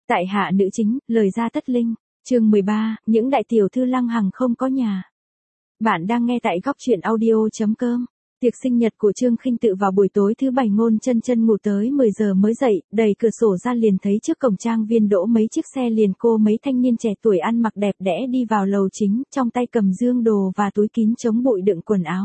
Tại hạ nữ chính, lời ra tất linh, chương 13, những đại tiểu thư Lăng Hằng không có nhà. Bạn đang nghe tại góc truyện audio.com. Tiệc sinh nhật của Trương Khinh Tự vào buổi tối thứ Bảy. Ngôn chân chân ngủ tới 10 giờ mới dậy, đẩy cửa sổ ra liền thấy trước cổng trang viên đỗ mấy chiếc xe liền cô mấy thanh niên trẻ tuổi ăn mặc đẹp đẽ đi vào lầu chính, trong tay cầm dương đồ và túi kín chống bụi đựng quần áo.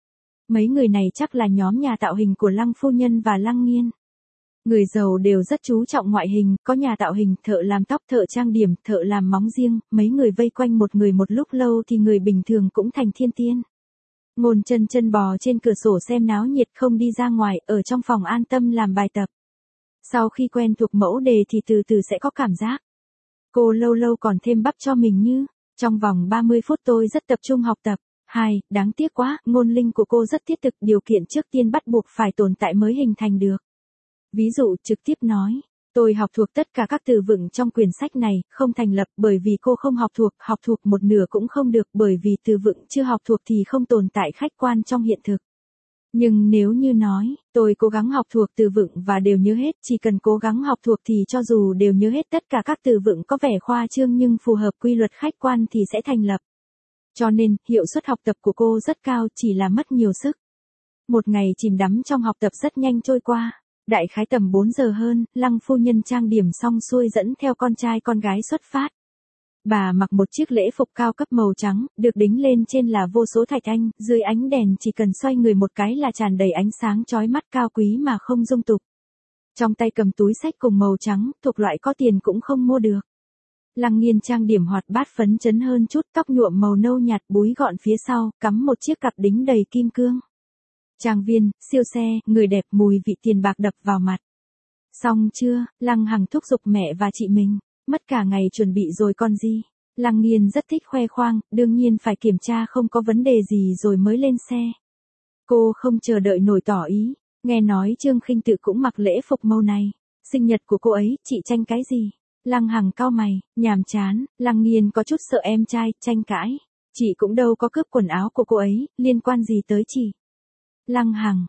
Mấy người này chắc là nhóm nhà tạo hình của Lăng phu nhân và Lăng Nghiên. Người giàu đều rất chú trọng ngoại hình, có nhà tạo hình, thợ làm tóc, thợ trang điểm, thợ làm móng riêng, mấy người vây quanh một người một lúc lâu thì người bình thường cũng thành thiên tiên. Ngôn chân chân bò trên cửa sổ xem náo nhiệt, không đi ra ngoài, ở trong phòng an tâm làm bài tập. Sau khi quen thuộc mẫu đề thì từ từ sẽ có cảm giác. Cô lâu lâu còn thêm bắp cho mình như, trong vòng 30 phút tôi rất tập trung học tập. Đáng tiếc quá, ngôn linh của cô rất thiết thực, điều kiện trước tiên bắt buộc phải tồn tại mới hình thành được. Ví dụ trực tiếp nói, tôi học thuộc tất cả các từ vựng trong quyển sách này, không thành lập bởi vì cô không học thuộc một nửa cũng không được bởi vì từ vựng chưa học thuộc thì không tồn tại khách quan trong hiện thực. Nhưng nếu như nói, tôi cố gắng học thuộc từ vựng và đều nhớ hết, chỉ cần cố gắng học thuộc thì cho dù đều nhớ hết tất cả các từ vựng có vẻ khoa trương nhưng phù hợp quy luật khách quan thì sẽ thành lập. Cho nên, hiệu suất học tập của cô rất cao, chỉ là mất nhiều sức. Một ngày chìm đắm trong học tập rất nhanh trôi qua. Đại khái tầm 4 giờ hơn, Lăng phu nhân trang điểm xong xuôi dẫn theo con trai con gái xuất phát. Bà mặc một chiếc lễ phục cao cấp màu trắng, được đính lên trên là vô số thạch anh, dưới ánh đèn chỉ cần xoay người một cái là tràn đầy ánh sáng chói mắt, cao quý mà không dung tục. Trong tay cầm túi xách cùng màu trắng, thuộc loại có tiền cũng không mua được. Lăng Nghiên trang điểm hoạt bát phấn chấn hơn chút, tóc nhuộm màu nâu nhạt búi gọn phía sau, cắm một chiếc cặp đính đầy kim cương. Trang viên, siêu xe, người đẹp, mùi vị tiền bạc đập vào mặt. Xong chưa, Lăng Hằng thúc giục mẹ và chị mình, mất cả ngày chuẩn bị rồi còn gì. Lăng Nghiên rất thích khoe khoang, đương nhiên phải kiểm tra không có vấn đề gì rồi mới lên xe. Cô không chờ đợi nổi tỏ ý, nghe nói Trương Khinh Tự cũng mặc lễ phục màu này. Sinh nhật của cô ấy, chị tranh cái gì? Lăng Hằng cau mày, nhàm chán. Lăng Nghiên có chút sợ em trai, tranh cãi. Chị cũng đâu có cướp quần áo của cô ấy, liên quan gì tới chị? Lăng Hằng,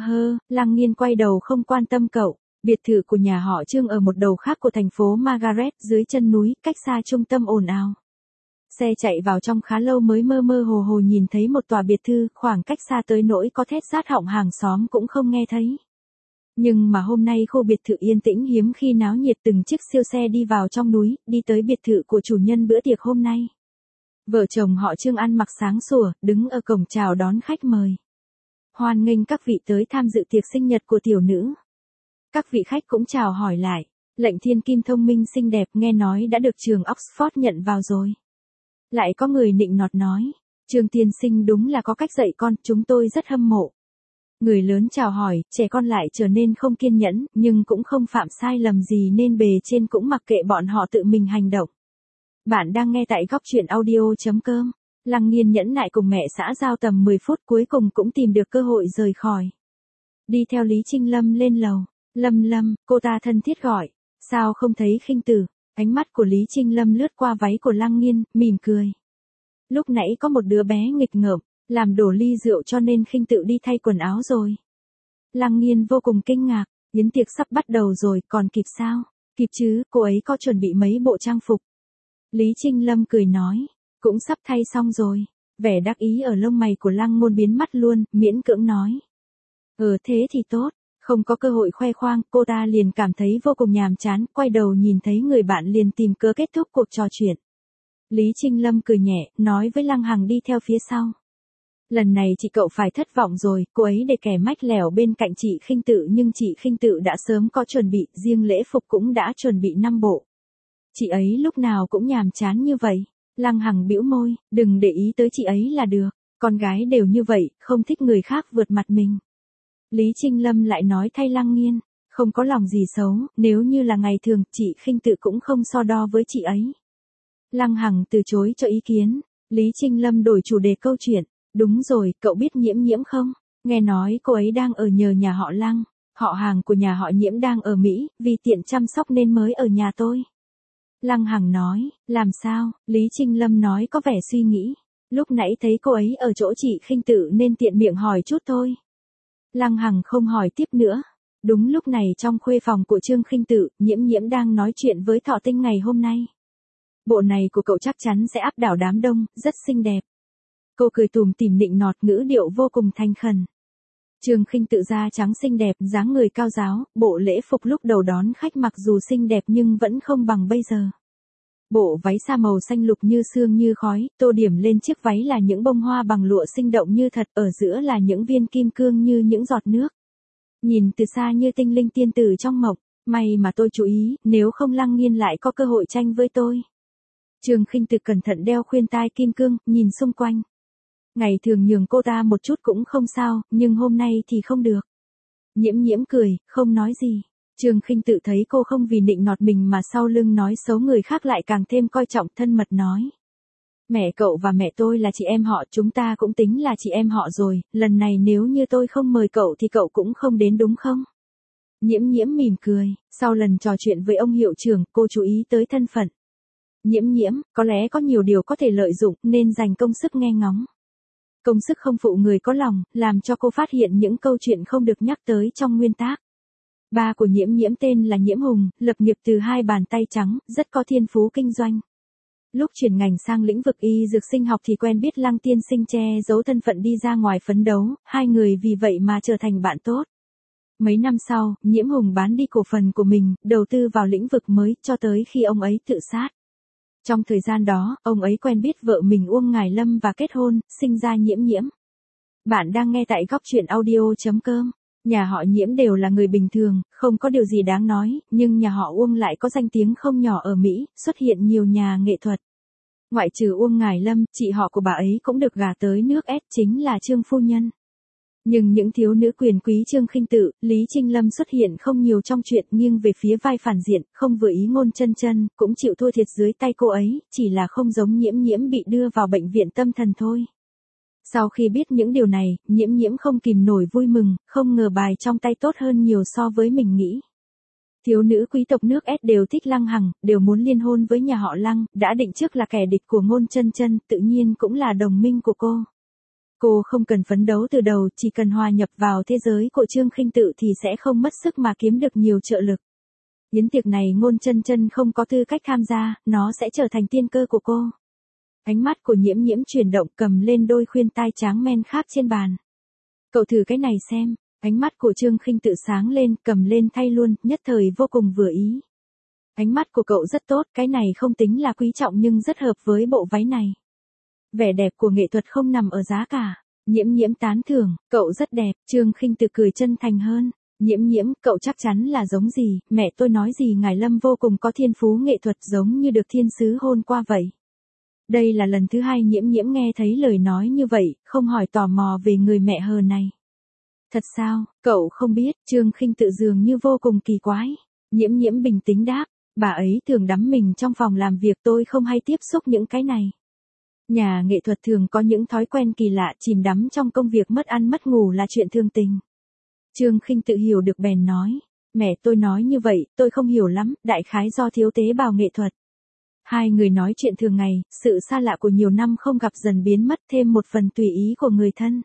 Lăng Nghiên quay đầu không quan tâm cậu. Biệt thự của nhà họ Trương ở một đầu khác của thành phố Margaret, dưới chân núi, cách xa trung tâm ồn ào. Xe chạy vào trong khá lâu mới mơ mơ hồ hồ nhìn thấy một tòa biệt thự, khoảng cách xa tới nỗi có thét rát họng hàng xóm cũng không nghe thấy. Nhưng mà hôm nay khu biệt thự yên tĩnh hiếm khi náo nhiệt, từng chiếc siêu xe đi vào trong núi, đi tới biệt thự của chủ nhân bữa tiệc hôm nay. Vợ chồng họ Trương ăn mặc sáng sủa, đứng ở cổng chào đón khách mời. Hoan nghênh các vị tới tham dự tiệc sinh nhật của tiểu nữ. Các vị khách cũng chào hỏi lại. Lệnh thiên kim thông minh xinh đẹp nghe nói đã được trường Oxford nhận vào rồi. Lại có người nịnh nọt nói, Trương tiên sinh đúng là có cách dạy con, chúng tôi rất hâm mộ. Người lớn chào hỏi, trẻ con lại trở nên không kiên nhẫn, nhưng cũng không phạm sai lầm gì nên bề trên cũng mặc kệ bọn họ tự mình hành động. Bạn đang nghe tại góc truyện audio.com. Lăng Nghiên nhẫn nại cùng mẹ xã giao tầm 10 phút cuối cùng cũng tìm được cơ hội rời khỏi. Đi theo Lý Trinh Lâm lên lầu. Lâm, cô ta thân thiết gọi. Sao không thấy Khinh Tử? Ánh mắt của Lý Trinh Lâm lướt qua váy của Lăng Nghiên, mỉm cười. Lúc nãy có một đứa bé nghịch ngợm, làm đổ ly rượu cho nên Khinh Tự đi thay quần áo rồi. Lăng Nghiên vô cùng kinh ngạc, yến tiệc sắp bắt đầu rồi, còn kịp sao? Kịp chứ, cô ấy có chuẩn bị mấy bộ trang phục. Lý Trinh Lâm cười nói, cũng sắp thay xong rồi. Vẻ đắc ý ở lông mày của Lăng Ngôn biến mất luôn, miễn cưỡng nói. Thế thì tốt, không có cơ hội khoe khoang, cô ta liền cảm thấy vô cùng nhàm chán, quay đầu nhìn thấy người bạn liền tìm cớ kết thúc cuộc trò chuyện. Lý Trinh Lâm cười nhẹ, nói với Lăng Hằng đi theo phía sau. Lần này chị cậu phải thất vọng rồi, cô ấy để kẻ mách lẻo bên cạnh chị Khinh Tự nhưng chị Khinh Tự đã sớm có chuẩn bị, riêng lễ phục cũng đã chuẩn bị 5 bộ. Chị ấy lúc nào cũng nhàm chán như vậy. Lăng Hằng bĩu môi, đừng để ý tới chị ấy là được, con gái đều như vậy, không thích người khác vượt mặt mình. Lý Trinh Lâm lại nói thay Lăng Nghiên, không có lòng gì xấu, nếu như là ngày thường, chị Khinh Tự cũng không so đo với chị ấy. Lăng Hằng từ chối cho ý kiến, Lý Trinh Lâm đổi chủ đề câu chuyện, đúng rồi, cậu biết Nhiễm không? Nghe nói cô ấy đang ở nhờ nhà họ Lăng, họ hàng của nhà họ Nhiễm đang ở Mỹ, vì tiện chăm sóc nên mới ở nhà tôi. Lăng Hằng nói, làm sao? Lý Trinh Lâm nói có vẻ suy nghĩ, lúc nãy thấy cô ấy ở chỗ chị Khinh Tự nên tiện miệng hỏi chút thôi. Lăng Hằng không hỏi tiếp nữa. Đúng lúc này trong khuê phòng của Trương Khinh Tự, Nhiễm Nhiễm đang nói chuyện với Thọ Tinh ngày hôm nay. Bộ này của cậu chắc chắn sẽ áp đảo đám đông, rất xinh đẹp. Cô cười tủm tỉm nịnh nọt, ngữ điệu vô cùng thành khẩn. Trương Khinh Tự da trắng xinh đẹp, dáng người cao ráo, bộ lễ phục lúc đầu đón khách mặc dù xinh đẹp nhưng vẫn không bằng bây giờ. Bộ váy sa màu xanh lục như sương như khói, tô điểm lên chiếc váy là những bông hoa bằng lụa sinh động như thật, ở giữa là những viên kim cương như những giọt nước. Nhìn từ xa như tinh linh tiên tử trong mộng, may mà tôi chú ý, nếu không Lăng Nghiên lại có cơ hội tranh với tôi. Trương Khinh Tự cẩn thận đeo khuyên tai kim cương, nhìn xung quanh. Ngày thường nhường cô ta một chút cũng không sao, nhưng hôm nay thì không được. Nhiễm Nhiễm cười, không nói gì. Trương Khinh Tự thấy cô không vì nịnh nọt mình mà sau lưng nói xấu người khác lại càng thêm coi trọng, thân mật nói. Mẹ cậu và mẹ tôi là chị em họ, chúng ta cũng tính là chị em họ rồi, lần này nếu như tôi không mời cậu thì cậu cũng không đến đúng không? Nhiễm Nhiễm mỉm cười, sau lần trò chuyện với ông hiệu trưởng, cô chú ý tới thân phận. Nhiễm Nhiễm, có lẽ có nhiều điều có thể lợi dụng, nên dành công sức nghe ngóng. Công sức không phụ người có lòng, làm cho cô phát hiện những câu chuyện không được nhắc tới trong nguyên tác. Ba của Nhiễm Nhiễm tên là Nhiễm Hùng, lập nghiệp từ hai bàn tay trắng, rất có thiên phú kinh doanh. Lúc chuyển ngành sang lĩnh vực y dược sinh học thì quen biết Lăng tiên sinh, che giấu thân phận đi ra ngoài phấn đấu, hai người vì vậy mà trở thành bạn tốt. Mấy năm sau, Nhiễm Hùng bán đi cổ phần của mình, đầu tư vào lĩnh vực mới, cho tới khi ông ấy tự sát. Trong thời gian đó, ông ấy quen biết vợ mình Uông Ngải Lâm và kết hôn, sinh ra Nhiễm Nhiễm. Bạn đang nghe tại góc truyện audio.com. Nhà họ Nhiễm đều là người bình thường, không có điều gì đáng nói, nhưng nhà họ Uông lại có danh tiếng không nhỏ ở Mỹ, xuất hiện nhiều nhà nghệ thuật. Ngoại trừ Uông Ngải Lâm, chị họ của bà ấy cũng được gả tới nước S, chính là Trương phu nhân. Nhưng những thiếu nữ quyền quý Trương Khinh Tự, Lý Trinh Lâm xuất hiện không nhiều trong chuyện, nghiêng về phía vai phản diện, không vừa ý Ngôn Chân Chân, cũng chịu thua thiệt dưới tay cô ấy, chỉ là không giống Nhiễm Nhiễm bị đưa vào bệnh viện tâm thần thôi. Sau khi biết những điều này, Nhiễm Nhiễm không kìm nổi vui mừng, không ngờ bài trong tay tốt hơn nhiều so với mình nghĩ. Thiếu nữ quý tộc nước S đều thích Lăng Hằng, đều muốn liên hôn với nhà họ Lăng, đã định trước là kẻ địch của Ngôn Chân Chân, tự nhiên cũng là đồng minh của cô. Cô không cần phấn đấu từ đầu, chỉ cần hòa nhập vào thế giới của Trương Khinh Tự thì sẽ không mất sức mà kiếm được nhiều trợ lực. Yến tiệc này Ngôn Chân Chân không có tư cách tham gia, nó sẽ trở thành tiên cơ của cô. Ánh mắt của Nhiễm Nhiễm chuyển động, cầm lên đôi khuyên tai tráng men kháp trên bàn. Cậu thử cái này xem. Ánh mắt của Trương Khinh Tự sáng lên, cầm lên thay luôn, nhất thời vô cùng vừa ý. Ánh mắt của cậu rất tốt, cái này không tính là quý trọng nhưng rất hợp với bộ váy này. Vẻ đẹp của nghệ thuật không nằm ở giá cả. Nhiễm Nhiễm tán thưởng, cậu rất đẹp. Trương Khinh Tự cười chân thành hơn. Nhiễm Nhiễm, cậu chắc chắn là giống gì, mẹ tôi nói gì Ngải Lâm vô cùng có thiên phú nghệ thuật, giống như được thiên sứ hôn qua vậy. Đây là lần thứ hai Nhiễm Nhiễm nghe thấy lời nói như vậy, không hỏi tò mò về người mẹ hờ này. Thật sao, cậu không biết, Trương Khinh Tự dường như vô cùng kỳ quái. Nhiễm Nhiễm bình tĩnh đáp, bà ấy thường đắm mình trong phòng làm việc, tôi không hay tiếp xúc những cái này. Nhà nghệ thuật thường có những thói quen kỳ lạ, chìm đắm trong công việc mất ăn mất ngủ là chuyện thường tình. Trương Khinh Tự hiểu được bèn nói, mẹ tôi nói như vậy, tôi không hiểu lắm, đại khái do thiếu tế bào nghệ thuật. Hai người nói chuyện thường ngày, sự xa lạ của nhiều năm không gặp dần biến mất, thêm một phần tùy ý của người thân.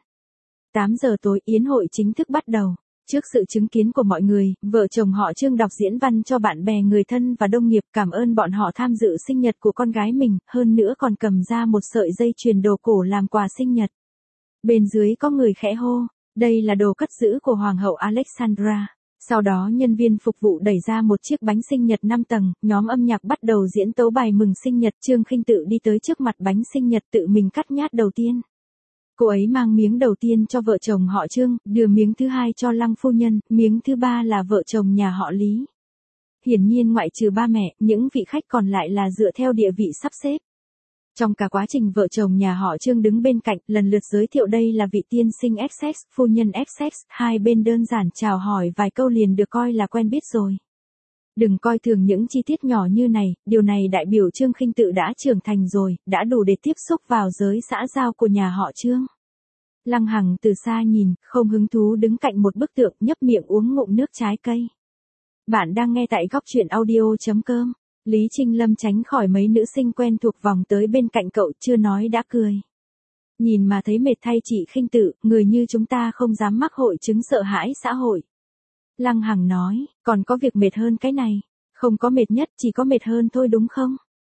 8 giờ tối, yến hội chính thức bắt đầu. Trước sự chứng kiến của mọi người, vợ chồng họ Trương đọc diễn văn cho bạn bè người thân và đồng nghiệp, cảm ơn bọn họ tham dự sinh nhật của con gái mình, hơn nữa còn cầm ra một sợi dây chuyền đồ cổ làm quà sinh nhật. Bên dưới có người khẽ hô, đây là đồ cất giữ của Hoàng hậu Alexandra. Sau đó nhân viên phục vụ đẩy ra một chiếc bánh sinh nhật 5 tầng, nhóm âm nhạc bắt đầu diễn tấu bài mừng sinh nhật. Trương Khinh Tự đi tới trước mặt bánh sinh nhật, tự mình cắt nhát đầu tiên. Cô ấy mang miếng đầu tiên cho vợ chồng họ Trương, đưa miếng thứ hai cho Lăng phu nhân, miếng thứ ba là vợ chồng nhà họ Lý. Hiển nhiên ngoại trừ ba mẹ, những vị khách còn lại là dựa theo địa vị sắp xếp. Trong cả quá trình vợ chồng nhà họ Trương đứng bên cạnh, lần lượt giới thiệu đây là vị tiên sinh XX, phu nhân XX, hai bên đơn giản chào hỏi vài câu liền được coi là quen biết rồi. Đừng coi thường những chi tiết nhỏ như này, điều này đại biểu Trương Khinh Tự đã trưởng thành rồi, đã đủ để tiếp xúc vào giới xã giao của nhà họ Trương. Lăng Hằng từ xa nhìn, không hứng thú đứng cạnh một bức tượng, nhấp miệng uống ngụm nước trái cây. Bạn đang nghe tại góc truyện audio.com. Lý Trinh Lâm tránh khỏi mấy nữ sinh quen thuộc vòng tới bên cạnh cậu, chưa nói đã cười. Nhìn mà thấy mệt thay chị Khinh Tự, người như chúng ta không dám mắc hội chứng sợ hãi xã hội. Lăng Hằng nói, còn có việc mệt hơn cái này. Không có mệt nhất, chỉ có mệt hơn thôi đúng không?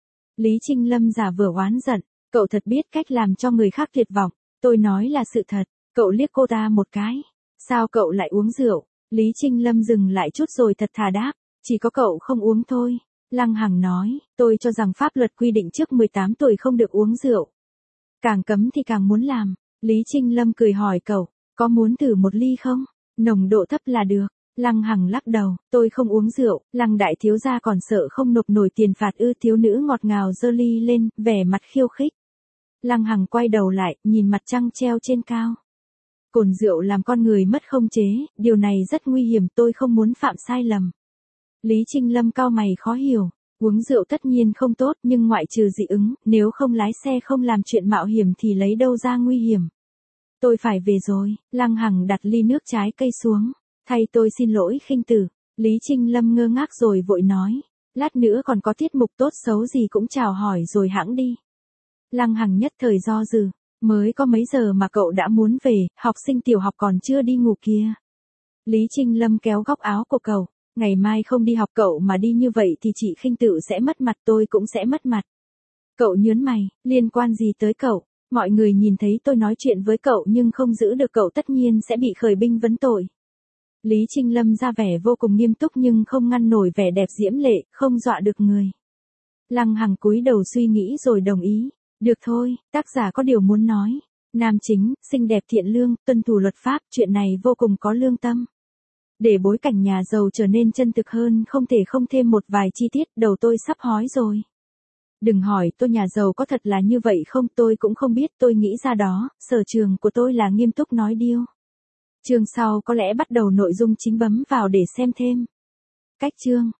Lý Trinh Lâm giả vờ oán giận, cậu thật biết cách làm cho người khác tuyệt vọng. Tôi nói là sự thật, cậu liếc cô ta một cái. Sao cậu lại uống rượu? Lý Trinh Lâm dừng lại chút rồi thật thà đáp, chỉ có cậu không uống thôi. Lăng Hằng nói, tôi cho rằng pháp luật quy định trước 18 tuổi không được uống rượu. Càng cấm thì càng muốn làm. Lý Trinh Lâm cười hỏi cậu, có muốn thử một ly không? Nồng độ thấp là được. Lăng Hằng lắc đầu, tôi không uống rượu. Lăng đại thiếu gia còn sợ không nộp nổi tiền phạt ư? Thiếu nữ ngọt ngào giơ ly lên, vẻ mặt khiêu khích. Lăng Hằng quay đầu lại, nhìn mặt trăng treo trên cao. Cồn rượu làm con người mất khống chế, điều này rất nguy hiểm, tôi không muốn phạm sai lầm. Lý Trinh Lâm cau mày khó hiểu, uống rượu tất nhiên không tốt nhưng ngoại trừ dị ứng, nếu không lái xe không làm chuyện mạo hiểm thì lấy đâu ra nguy hiểm. Tôi phải về rồi. Lăng Hằng đặt ly nước trái cây xuống. Thay tôi xin lỗi Khinh Tử. Lý Trinh Lâm ngơ ngác rồi vội nói. Lát nữa còn có tiết mục tốt xấu gì cũng chào hỏi rồi hãng đi. Lăng Hằng nhất thời do dự. Mới có mấy giờ mà cậu đã muốn về, học sinh tiểu học còn chưa đi ngủ kia. Lý Trinh Lâm kéo góc áo của cậu. Ngày mai không đi học cậu mà đi như vậy thì chị Khinh Tử sẽ mất mặt, tôi cũng sẽ mất mặt. Cậu nhớn mày, liên quan gì tới cậu? Mọi người nhìn thấy tôi nói chuyện với cậu nhưng không giữ được cậu tất nhiên sẽ bị khởi binh vấn tội. Lý Trinh Lâm ra vẻ vô cùng nghiêm túc nhưng không ngăn nổi vẻ đẹp diễm lệ, không dọa được người. Lăng Hằng cúi đầu suy nghĩ rồi đồng ý. Được thôi, tác giả có điều muốn nói. Nam chính, xinh đẹp thiện lương, tuân thủ luật pháp, chuyện này vô cùng có lương tâm. Để bối cảnh nhà giàu trở nên chân thực hơn không thể không thêm một vài chi tiết, đầu tôi sắp hói rồi. Đừng hỏi tôi nhà giàu có thật là như vậy không, tôi cũng không biết, tôi nghĩ ra đó, sở trường của tôi là nghiêm túc nói điêu. Chương sau có lẽ bắt đầu nội dung chính, bấm vào để xem thêm. Cách chương